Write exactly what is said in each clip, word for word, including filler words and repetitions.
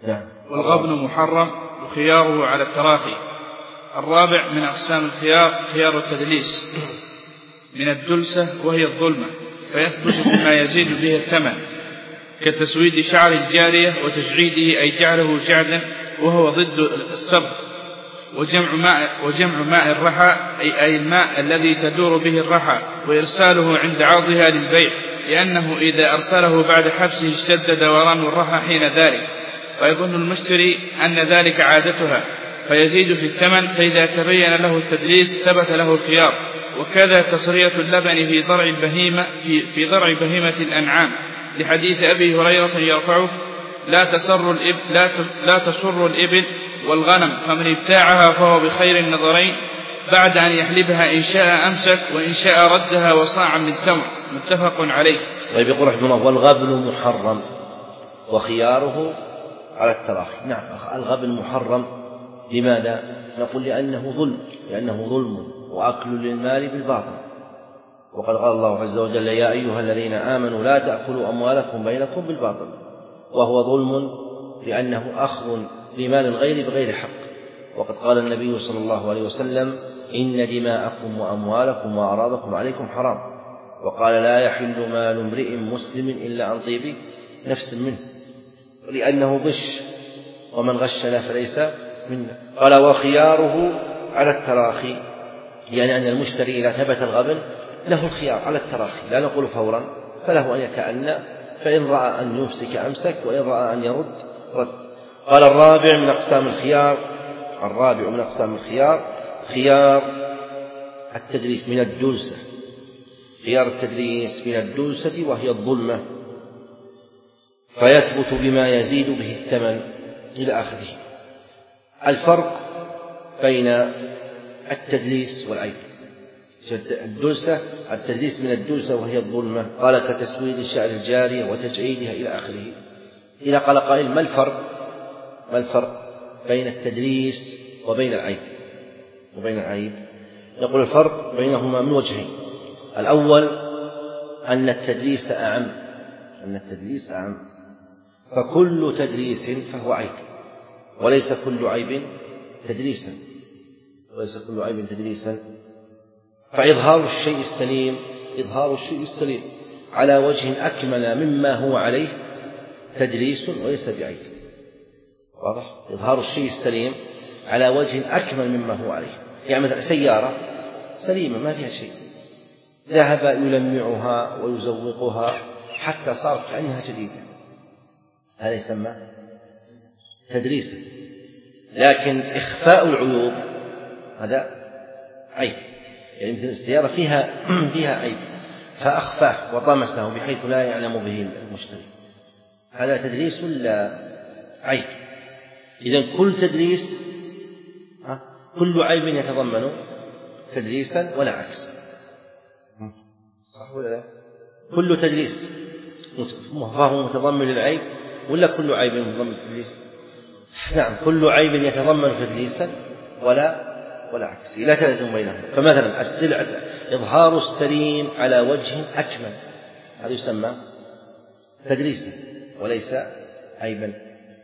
نعم. والغبن محرم وخياره على التراخي. الرابع من أقسام الخيار خيار التدليس من الدلسة وهي الظلمة، فيثبت بما يزيد به الثمن كتسويد شعر الجارية وتجعيده أي جعله جعدا وهو ضد السبط، وجمع ماء, وجمع ماء الرحى أي, أي الماء الذي تدور به الرحى، وإرساله عند عرضها للبيع، لأنه إذا أرسله بعد حبسه اشتد دوران الرحى حين ذلك، ويظن المشتري أن ذلك عادتها فيزيد في الثمن، فإذا تبين له التدليس ثبت له الخيار. وكذا تصرية اللبن في ضرع البهيمة في, في ضرع بهيمة الأنعام، لحديث أبي هريرة يرفعه: لا تسر الإب لا, لا تسر الإبل والغنم، فمن ابتاعها فهو بخير النظرين بعد أن يحلبها، إن شاء أمسك وإن شاء ردها وصاعا من تمر. متفق عليه. طيب يقول رحمه الله: والغبن محرم وخياره على التراخي. نعم، الغبن محرم. لماذا؟ نقول لأنه ظلم، لأنه ظلم وأكل للمال بالباطل، وقد قال الله عز وجل: يا أيها الذين آمنوا لا تأكلوا أموالكم بينكم بالباطل، وهو ظلم لأنه أخذ لمال الغير بغير حق. وقد قال النبي صلى الله عليه وسلم: إن دماءكم وأموالكم وأعراضكم عليكم حرام. وقال: لا يحل مال امرئ مسلم إلا عن طيب نفس منه، لأنه غش، ومن غشنا فليس منا. قال: وخياره على التراخي، يعني أن المشتري إذا ثبت الغبن له الخيار على التراخي، لا نقول فورا، فله أن يتأنى، فإن رأى أن يمسك أمسك، وإن رأى أن يرد رد. قال: الرابع من أقسام الخيار الرابع من أقسام الخيار خيار التدليس من الدلسة خيار التدليس من الدلسة وهي الظلمة، فيثبت بما يزيد به الثمن إلى آخره. الفرق بين التدليس والعيب: الدلسة التدليس من الدلسة وهي الظلمة، قال: كتسويد شعر الجارية وتجعيدها إلى آخره. إذا قال قائل: ما الفرق ما الفرق بين التدليس وبين العيب وبين العيب نقول: الفرق بينهما من وجهين. الأول أن التدليس أعم أن التدليس أعم فكل تدليس فهو عيب، وليس كل عيب تدليسا وليس كل عيب تدليسا فإظهار الشيء السليم إظهار الشيء السليم على وجه أكمل مما هو عليه تدليس وليس بعيب. واضح؟ إظهار الشيء السليم على وجه أكمل مما هو عليه. يعني مثلا سيارة سليمة ما فيها شيء، ذهب يلمعها ويزوقها حتى صارت كأنها جديدة، هذا يسمى تدليسا. لكن إخفاء العيوب هذا عيب، يعني مثل السيارة فيها فيها عيب فأخفاه وطمسه بحيث لا يعلم به المشتري، هذا تدليس ولا عيب؟ إذن كل تدليس كل عيب يتضمن تدليسا ولا عكس، صح ولا لا؟ كل تدليس فهو متضمن للعيب ولا كل عيب متضمن تدليس؟ نعم، كل عيب يتضمن تدليسا ولا ولا عكس، لا تلزم بينهم. فمثلا السلعة إظهار السليم على وجه أكمل هذا يسمى تدليسا وليس عيبا،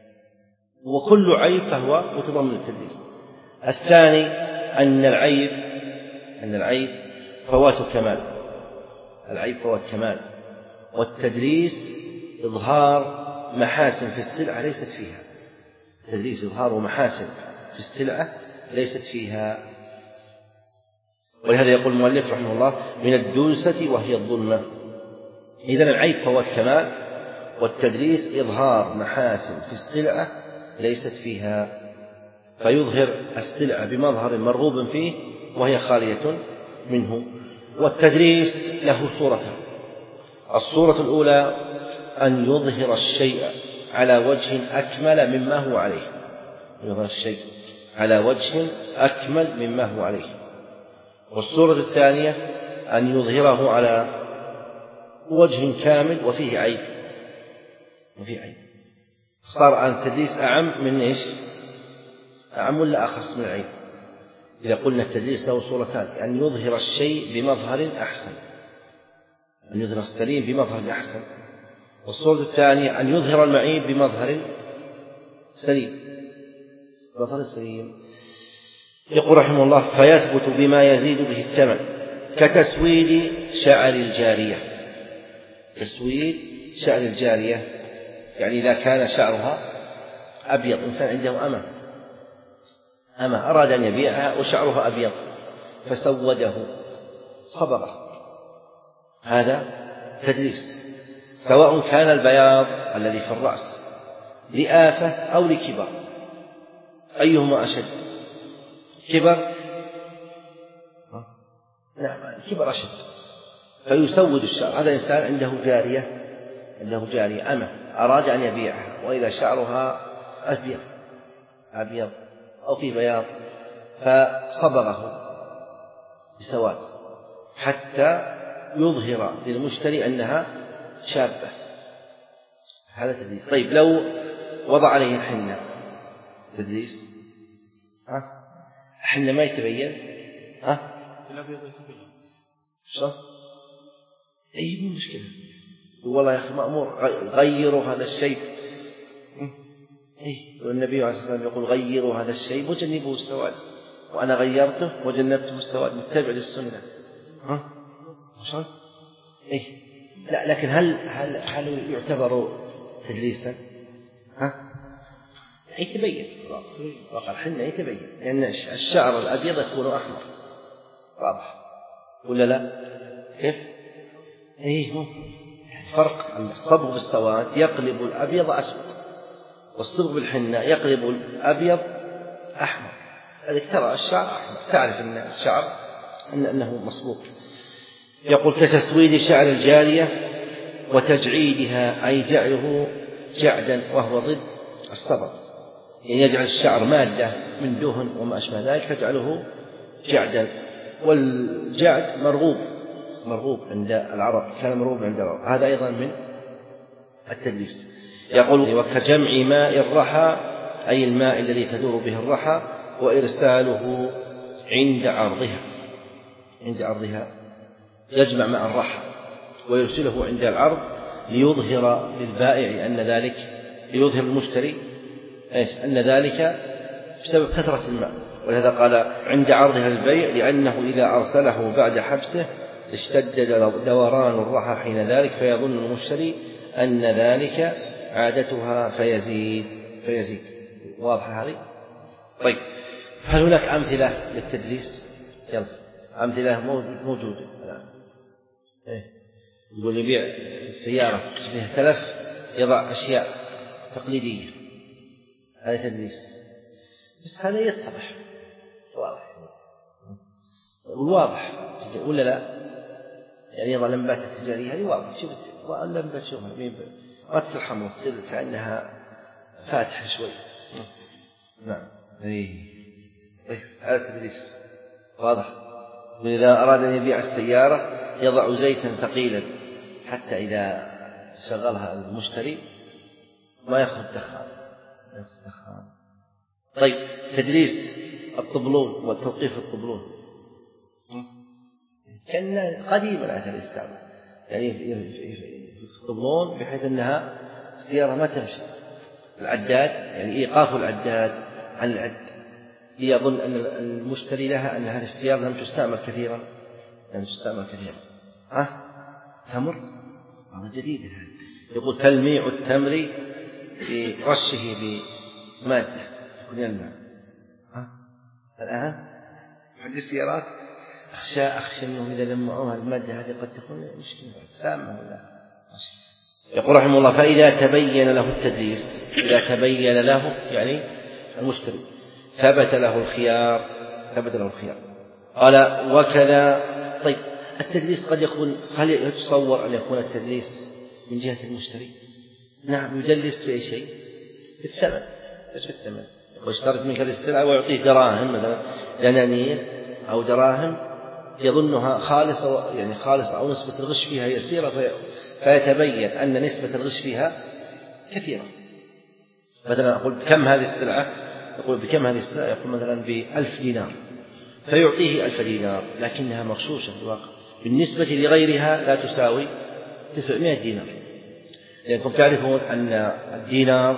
وكل عيب فهو متضمن التدليس. الثاني أن العيب أن العيب فوات كمال العيب فوات كمال والتدليس إظهار محاسن في السلعة ليست فيها التدليس إظهار محاسن في السلعة ليست فيها. ولهذا يقول المؤلف رحمه الله: من الدلسة وهي الظلمة. إذن العيب فوات كمال والتدليس إظهار محاسن في السلعة ليست فيها، فيظهر السلعة بمظهر مرغوب فيه وهي خالية منه. والتدليس له صورتان: الصورة الأولى أن يظهر الشيء على وجه أكمل مما هو عليه يظهر الشيء على وجه أكمل مما هو عليه. والصورة الثانية أن يظهره على وجه كامل وفيه عيب وفيه عيب صار أن التدليس أعم من إيش؟ أعم ولا أخص من العيب؟ إذا قلنا التدليس له صورتان: أن يظهر الشيء بمظهر أحسن أن يظهر السليم بمظهر أحسن، والصورة الثانية أن يظهر المعيب بمظهر سليم بطل سليم. يقول رحمه الله فيثبت بما يزيد به الثمن كتسويد شعر الجارية. تسويد شعر الجارية يعني إذا كان شعرها أبيض، إنسان عنده أمة أمة أراد أن يبيعها وشعرها أبيض فسوده صبغه، هذا تدليس، سواء كان البياض الذي في الرأس لآفة أو لكبر، أيهما أشد؟ كبر نعم كبر أشد، فيسود الشعر. هذا إنسان عنده جارية عنده جارية أمة أراد أن يبيعها وإذا شعرها أبيض أبيض أو في بياض فصبغه بسواد حتى يظهر للمشتري أنها شابة، هذا تدليس. طيب لو وضع عليه الحنة تدليس، ها الحنة ما يتبين، ها الأبيض يتبين شو أي من مشكلة؟ والله يا أخي مأمور غيروا هذا الشيء، إيه والنبي عليه الصلاة والسلام يقول غيروا هذا الشيء وجنبوه السواد، وأنا غيرته وجنبته السواد متبع للسنة، ها شلون؟ إيه لا لكن هل هل هل يعتبر تدليسا؟ ها يتبين وقع الحنة يتبين لأن الشعر الأبيض يكون أحمر واضح ولا لا؟ كيف؟ إيه هو فرق الصبغ بالسواد يقلب الأبيض أسود، والصبغ بالحنة يقلب الأبيض أحمر. هذا ترى الشعر أحمر تعرف أن الشعر أن أنه مصبوغ. يقول كتسويد شعر الجارية وتجعيدها أي جعله جعدا وهو ضد الصبغ، يعني يجعل الشعر مادة من دهن وما أشبه ذلك تجعله جعدا، والجعد مرغوب مرغوب عند العرب، كان مرغوب عند العرب، هذا أيضا من التدليس. يقول وكجمع ماء الرحى أي الماء الذي تدور به الرحى وإرساله عند عرضها عند عرضها يجمع ماء الرحى ويرسله عند العرض ليظهر للبائع أن ذلك ليظهر المشتري إيش أن ذلك بسبب كثرة الماء، ولهذا قال عند عرضها للبيع لأنه إذا أرسله بعد حبسه اشتد دوران الرحى حين ذلك فيظن المشتري أن ذلك عادتها فيزيد فيزيد واضحة هذه؟ طيب هل هناك أمثلة للتدليس؟ يلا أمثلة موجودة الآن. إيه يقول يبيع السيارة فيها تلف يضع أشياء تقليدية، هذا تدليس، بس هذا يتضح واضح والواضح ولا لا؟ يعني يضع لمبات التجارية هذه واضح، شوف اللمبة شوفها ما تترحم وتصير كأنها فاتحة شوي. نعم إيه طيب هذا تدليس واضح. وإذا أراد أن يبيع السيارة يضع زيتا ثقيلا حتى إذا شغلها المشتري ما يأخذ دخان. طيب تدليس الطبلون والتوقيف الطبلون كان قديما هذا الاستعمال، يعني في الطبلون بحيث أنها السيارة ما تمشي، العداد يعني إيقاف العداد عن العد ليظن أن المشتري لها أن هذه السيارة لم تستعمل كثيرا لم تستعمل كثيرا. ها تمر هذا جديد هذا. يقول تلميع التمر في رشه بمادة تكون الماء. ها الآن عند السيارات أخشى أخشى أنهم إذا لمعوها المادة هذه قد تكون مشكلة سامة ولا مشكلة. يقول رحمه الله فإذا تبين له التدليس إذا تبين له يعني المشتري ثبت له الخيار ثبت له الخيار قال وكذا. طيب التدليس قد يكون هل يتصور أن يكون التدليس من جهة المشتري؟ نعم يدلس في أي شيء بالثمن بس بالثمن ويشترط منك السلعة ويعطيه دراهم مثلا دنانير أو دراهم يظنها خالصة يعني خالصة أو نسبة الغش فيها يسيرة في فيتبين أن نسبة الغش فيها كثيرة. مثلا أقول كم هذه السلعة يقول بكم هذه السلعة يقول مثلا بألف دينار فيعطيه ألف دينار لكنها مغشوشة في الواقع بالنسبة لغيرها لا تساوي تسعمائة دينار، لأنكم تعرفون أن الدينار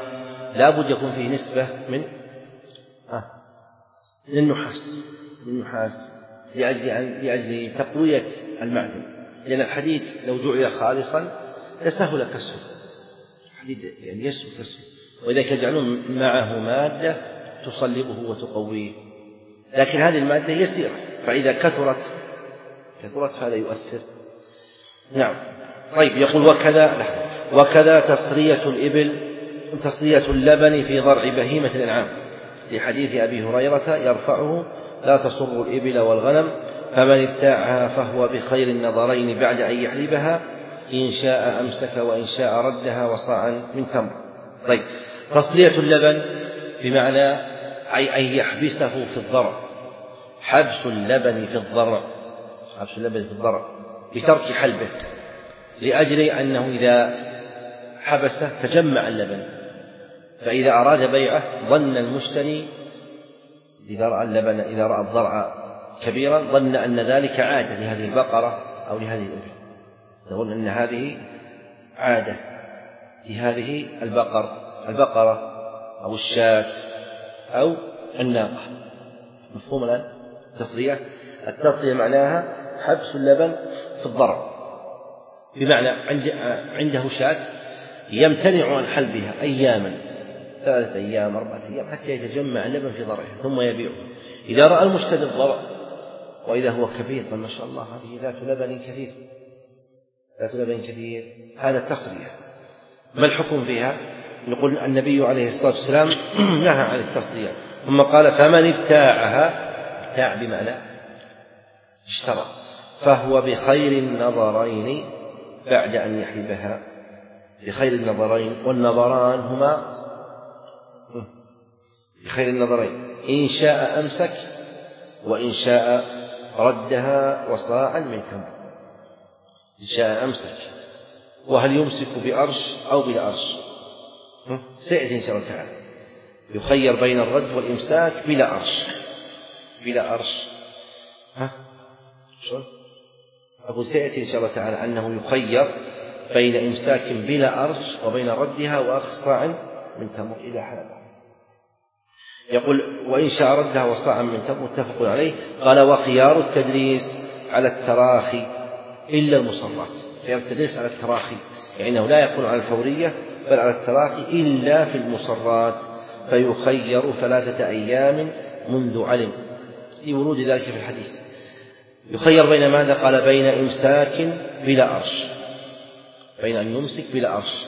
لا بد يكون فيه نسبة من آه من النحاس من النحاس لأجل, لأجل تقوية المعدن، لأن الحديد لو جعل خالصا لسهل كسره، الحديد يعني يسهل كسره، وإذا يجعلون معه مادة تصلبه وتقويه، لكن هذه المادة يسيرة، فإذا كثرت كثرت هذا يؤثر. نعم. طيب يقول وكذا وكذا تصرية الإبل تصرية اللبن في ضرع بهيمة الأنعام، في حديث أبي هريرة يرفعه: لا تصر الإبل والغنم، فمن ابتاعها فهو بخير النظرين بعد أن يحلبها، إن شاء أمسك وإن شاء ردها وصاعا من تمر. طيب تصرية اللبن بمعنى أي أن يحبسه في الضرع، حبس اللبن في الضرع حبس اللبن في الضرع بترك حلبه، لأجل أنه إذا حبسه تجمع اللبن، فإذا أراد بيعه ظن المشتري إذا رأى اللبن إذا رأى الضرع كبيرا ظن أن ذلك عادة لهذه البقرة أو لهذه الإبل، يظن أن هذه عادة لهذه البقر البقرة أو الشاة أو الناقة. مفهوم الآن التصرية؟ التصرية معناها حبس اللبن في الضرع، بمعنى عنده شاة يمتنع عن حلبها أياما، ثلاثة أيام أربعة أيام، حتى يتجمع اللبن في ضرعه ثم يبيعه. إذا رأى المشتري الضرع وإذا هو كبير قال: ما شاء الله هذه ذات لبن كثير ذات لبن كثير هذا التصرية. ما الحكم فيها؟ يقول النبي عليه الصلاة والسلام نهى عن التصرية، ثم قال: فمن ابتاعها، ابتاع بمعنى اشترى، فهو بخير النظرين بعد أن يحلبها، بخير النظرين، والنظران هما بخير النظرين، إن شاء أمسك وإن شاء ردها وصاعا من تمر. إن شاء أمسك، وهل يمسك بأرش أو بلا أرش؟ سيأتي إن شاء الله تعالى، يخير بين الرد والإمساك بلا أرش بلا أرش ها شو أقول سيأتي إن شاء الله تعالى أنه يخير بين إمساك بلا أرش وبين ردها وأخذ صاع من تمر إلى حلبها. يقول: وإن شاء ردها وصاعا من تمر، متفق عليه. قال: وخيار التدريس على التراخي إلا المصرات. خيار التدريس على التراخي يعني أنه لا يكون على الفورية بل على التراخي إلا في المصرات، فيخير ثلاثة أيام منذ علم، لورود ذلك في الحديث. يخير بين ماذا؟ قال: بين إمساك بلا أرش، بين أن يمسك بلا أرش،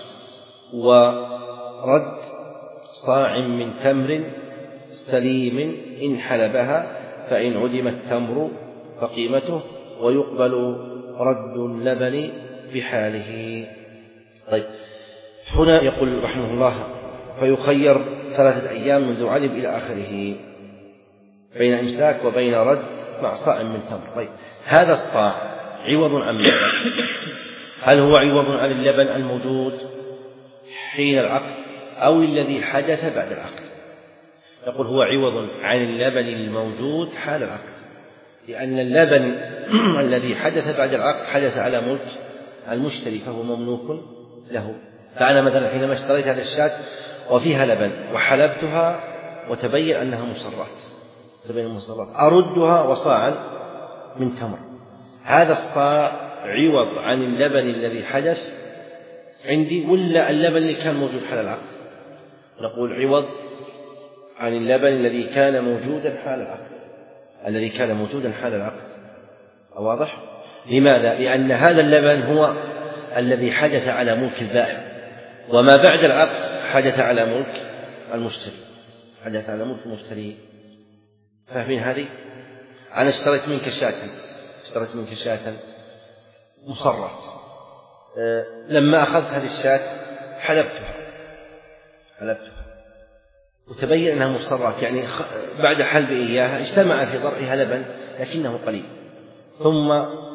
ورد صاع من تمر سليم إن حلبها، فإن عدم التمر فقيمته، ويقبل رد اللبن بحاله. طيب هنا يقول رحمه الله: فيخير ثلاثة أيام منذ علم إلى آخره، بين إمساك وبين رد مع صاع من تمر. طيب هذا الصاع عوض عن ماذا؟ هل هو عوض عن اللبن الموجود حين العقد أو الذي حدث بعد العقد؟ نقول هو عوض عن اللبن الموجود حال العقد، لأن اللبن الذي حدث بعد العقد حدث على ملك المشتري فهو مملوك له. فأنا مثلا حينما اشتريت هذا الشاة وفيها لبن وحلبتها وتبين أنها مصرات تبين مصرات أردها وصاعا من تمر، هذا الصاع عوض عن اللبن الذي حدث عندي ولا اللبن اللي كان موجود حال العقد؟ نقول عوض عن اللبن الذي كان موجودا حال العقد الذي كان موجودا حال العقد. واضح؟ لماذا؟ لأن هذا اللبن هو الذي حدث على ملك البائع، وما بعد العقد حدث على ملك المشتري حدث على ملك المشتري. فاهمين هذه؟ أنا اشتريت منك شاة اشتريت منك شاة مصرت، أه لما أخذت هذه الشاة حلبتها حلبتها وتبين أنها مصرات، يعني بعد حلب إياها اجتمع في ضرعها لبن لكنه قليل، ثم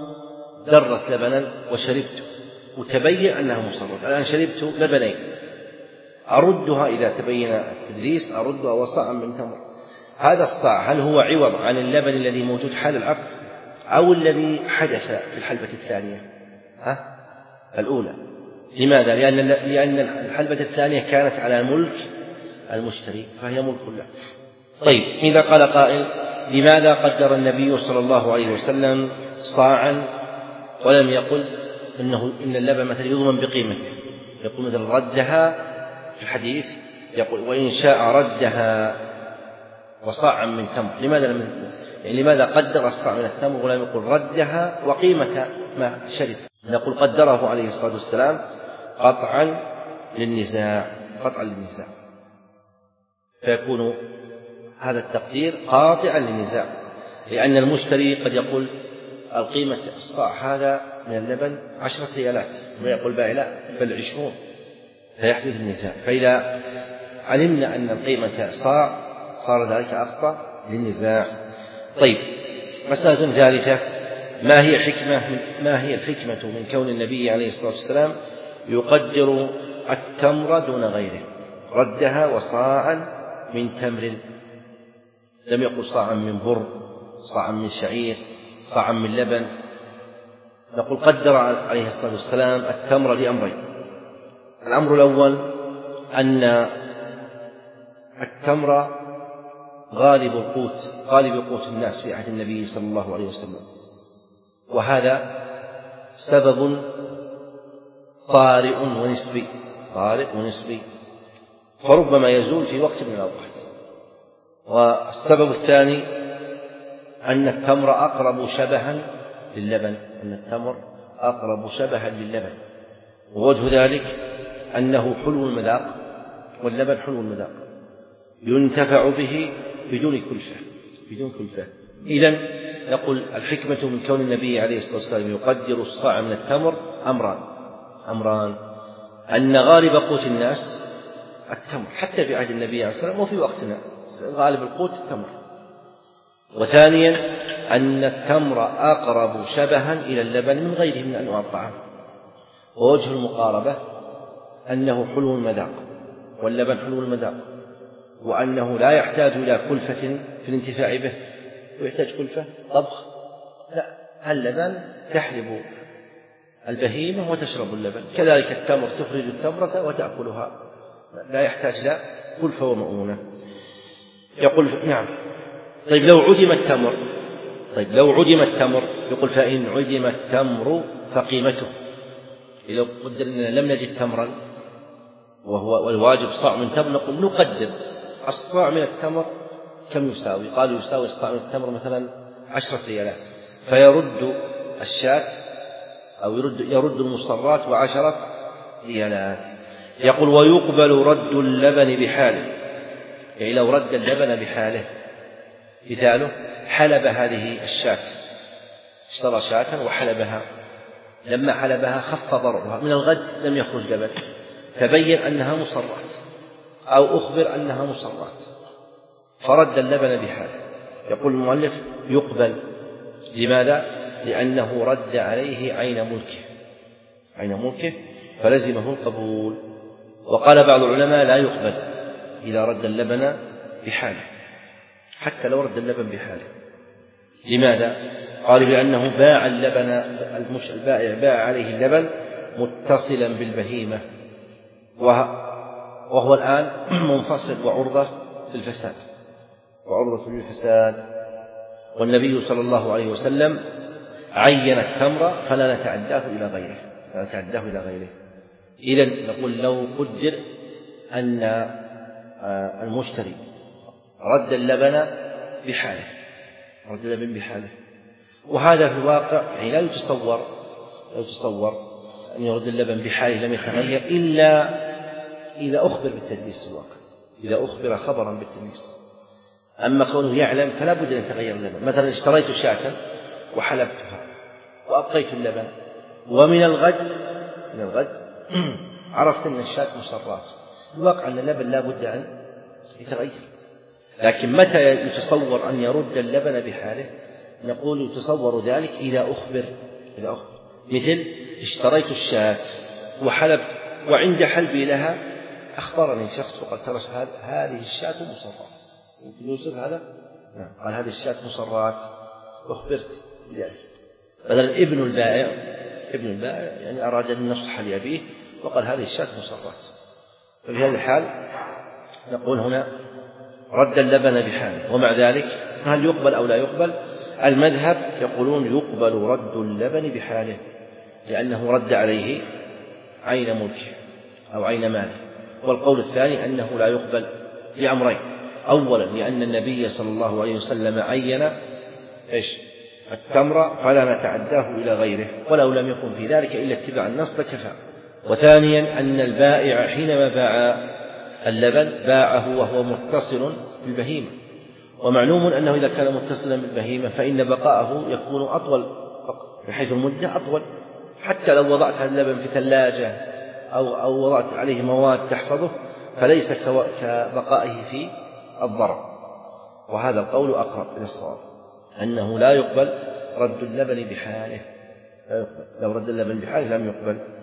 درت لبنا وشربت وتبين أنها مصرات. الآن شربت لبنين، أردها إذا تبين التدريس أردها وصاعا من تمر. هذا الصاع هل هو عوض عن اللبن الذي موجود حال العقد أو الذي حدث في الحلبة الثانية؟ ها؟ الأولى. لماذا؟ لأن لأن الحلبة الثانية كانت على ملك المشتري فهي ملك له. طيب إذا قال قائل لماذا قدر النبي صلى الله عليه وسلم صاعا ولم يقل إنه إن اللبن مثلا يضمن بقيمته، يقول مثلا ردها في الحديث يقول وإن شاء ردها وصاعا من تمر، لماذا لم يعني لماذا قدر الصاع من التمر ولم يقل ردها وقيمة ما شرب؟ نقول قدره عليه الصلاة والسلام قطعا للنزاع، قطعا للنزاع، فيكون هذا التقدير قاطعا للنزاع، لأن المشتري قد يقول القيمة الصاع هذا من اللبن عشرة ريالات ويقول بائع لا بل عشرون، فيحدث النزاع. فإذا علمنا أن القيمة صاع صار ذلك أقطع للنزاع. طيب مسألة ثالثة، ما هي حكمة ما هي الحكمة من كون النبي عليه الصلاة والسلام يقدر التمر دون غيره، ردها وصاعا من تمر، لم يقل صاعا من بر، صاعا من شعير، صاعا من لبن. نقول قدر عليه الصلاة والسلام التمر لأمرين. الأمر الأول أن التمر غالب القوت غالب قوت الناس في عهد النبي صلى الله عليه وسلم، وهذا سبب طارئ ونسبي طارئ ونسبي فربما يزول في وقت من الأوقات. والسبب الثاني أن التمر أقرب شبها للبن أن التمر أقرب شبها للبن ووجه ذلك أنه حلو المذاق، واللبن حلو المذاق ينتفع به بدون كلفة بدون كلفة إذن نقول الحكمة من كون النبي عليه الصلاة والسلام يقدر الصاع من التمر أمران أمران أن غالب قوت الناس التمر حتى في عهد النبي عليه الصلاة والسلام وفي وقتنا غالب القوت التمر، وثانيا أن التمر أقرب شبها إلى اللبن من غيره من أنواع الطعام، ووجه المقاربة أنه حلو المذاق واللبن حلو المذاق، وأنه لا يحتاج إلى كلفة في الانتفاع به، ويحتاج كلفة طبخ لا، اللبن تحلب البهيمة وتشرب اللبن، كذلك التمر تخرج التمرة وتأكلها، لا يحتاج إلى كلفة ومؤونة. يقول نعم. طيب لو عدم التمر طيب لو عدم التمر يقول فإن عدم التمر فقيمته، لو قدر أننا لم نجد تمرا وهو والواجب صاع من تمر نقول نقدر الصاع من التمر كم يساوي، قالوا يساوي الصاع من التمر مثلا عشرة ريالات، فيرد الشاة أو يرد, يرد المصرات وعشرة ريالات. يقول ويقبل رد اللبن بحاله، يعني لو رد اللبن بحاله، مثاله حلب هذه الشاة، اشترى شاة وحلبها، لما حلبها خف ضررها، من الغد لم يخرج لبن، تبين أنها مصرات أو أخبر أنها مصرات فرد اللبن بحاله، يقول المؤلف يقبل. لماذا؟ لأنه رد عليه عين ملكه عين ملكه فلزمه القبول. وقال بعض العلماء لا يقبل إذا رد اللبن بحاله، حتى لو رد اللبن بحاله. لماذا؟ قالوا لأنه باع اللبن، المش البائع باع عليه اللبن متصلا بالبهيمة، وهو الآن منفصل وعرضة للفساد وعرضة للفساد. والنبي صلى الله عليه وسلم عين التمر فلا نتعداه إلى غيره لا نتعداه إلى غيره. إذن نقول لو قدر أن المشتري رد اللبن بحاله رد اللبن بحاله وهذا في الواقع يعني لا يتصور لا يتصور أن يرد اللبن بحاله لم يتغير إلا إذا أخبر بالتدليس في الواقع، إذا أخبر خبرا بالتدليس. أما كونه يعلم فلا بد أن يتغير اللبن. مثلا اشتريت شاة وحلبتها وأبقيت اللبن، ومن الغد من الغد عرفت أن الشاة مصرات، الواقع أن اللبن لا بد أن يتغير. لكن متى يتصور أن يرد اللبن بحاله؟ نقول يتصور ذلك إذا أخبر إذا أخبر مثل اشتريت الشاة وحلبت، وعند حلبي لها أخبرني شخص وقال ترى هذه الشاة مصرات، يمكن يوسف هذا؟ نعم. قال هذه الشاة مصرات، أخبرت بذلك. مثلا ابن البائع ابن البائع يعني أراد أن ينصح لأبيه وقال هذه الشاة مصرات، ففي هذه الحال نقول هنا رد اللبن بحاله، ومع ذلك هل يقبل أو لا يقبل؟ المذهب يقولون يقبل رد اللبن بحاله، لأنه رد عليه عين ملكه أو عين ماله. والقول الثاني أنه لا يقبل لأمرين: أولا لأن النبي صلى الله عليه وسلم عين إيش؟ التمر فلا نتعداه إلى غيره، ولو لم يكن في ذلك إلا اتباع النص لكفى. وثانيا أن البائع حينما باع اللبن باعه وهو متصل بالبهيمة، ومعلوم أنه إذا كان متصلا بالبهيمة فإن بقاءه يكون أطول، بحيث المدة أطول. حتى لو وضعت اللبن في ثلاجة أو, أو وضعت عليه مواد تحفظه فليس كبقائه في الضرر. وهذا القول أقرب إلى الصواب، أنه لا يقبل رد اللبن بحاله، لا يقبل. لو رد اللبن بحاله لم يقبل